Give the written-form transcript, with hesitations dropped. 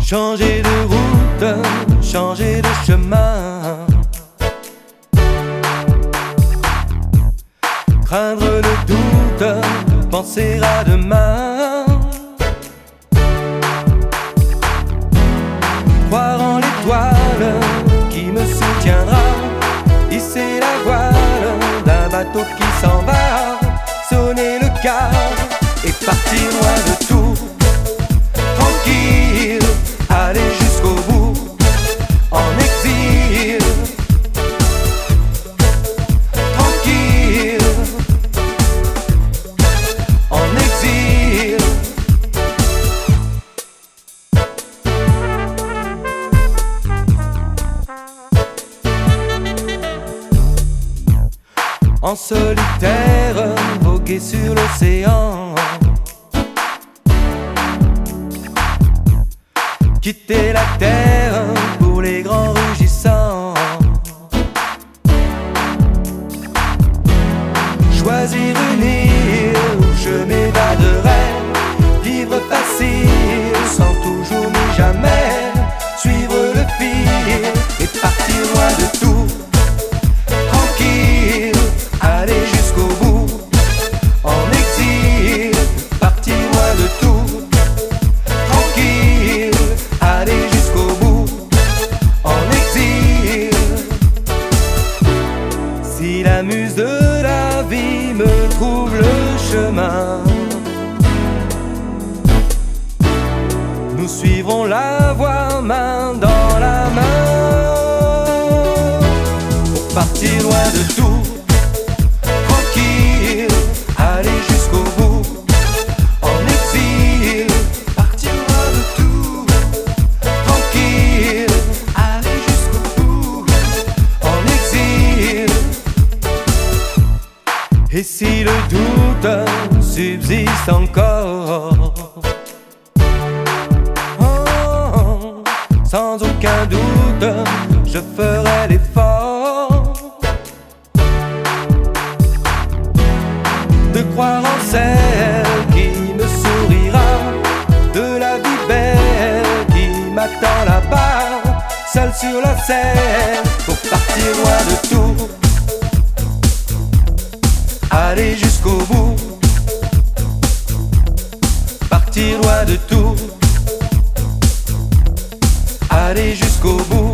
Changer de route, changer de chemin, craindre le doute, penser à demain, croire en l'étoile qui me soutiendra, hisser la voile d'un bateau qui s'en va, sonner le quart et partir loin de tout, tranquille, aller jusqu'au bout, en exil, tranquille, en exil. En solitaire, voguer sur l'océan, quitter la terre pour les grands rugissants, choisir une île où je m'évaderai, vivre facile sans toujours ni jamais suivre le fil et partir loin de tout, tranquille, aller jusqu'au bout, en exil, partir loin de tout, tranquille, aller jusqu'au bout, en exil. Si la muse de la vie me trouve le chemin, nous suivrons la voie main dans la main, pour partir loin de tout, tranquille, aller jusqu'au bout, en exil, partir loin de tout, tranquille, aller jusqu'au bout, en exil. Et si le doute subsiste encore, oh, sans aucun doute, je ferai l'effort de croire en celle qui me sourira, de la vie belle qui m'attend là-bas, seule sur la scène, pour partir loin de tout, aller jusqu'au bout, partir loin de tout, aller jusqu'au bout.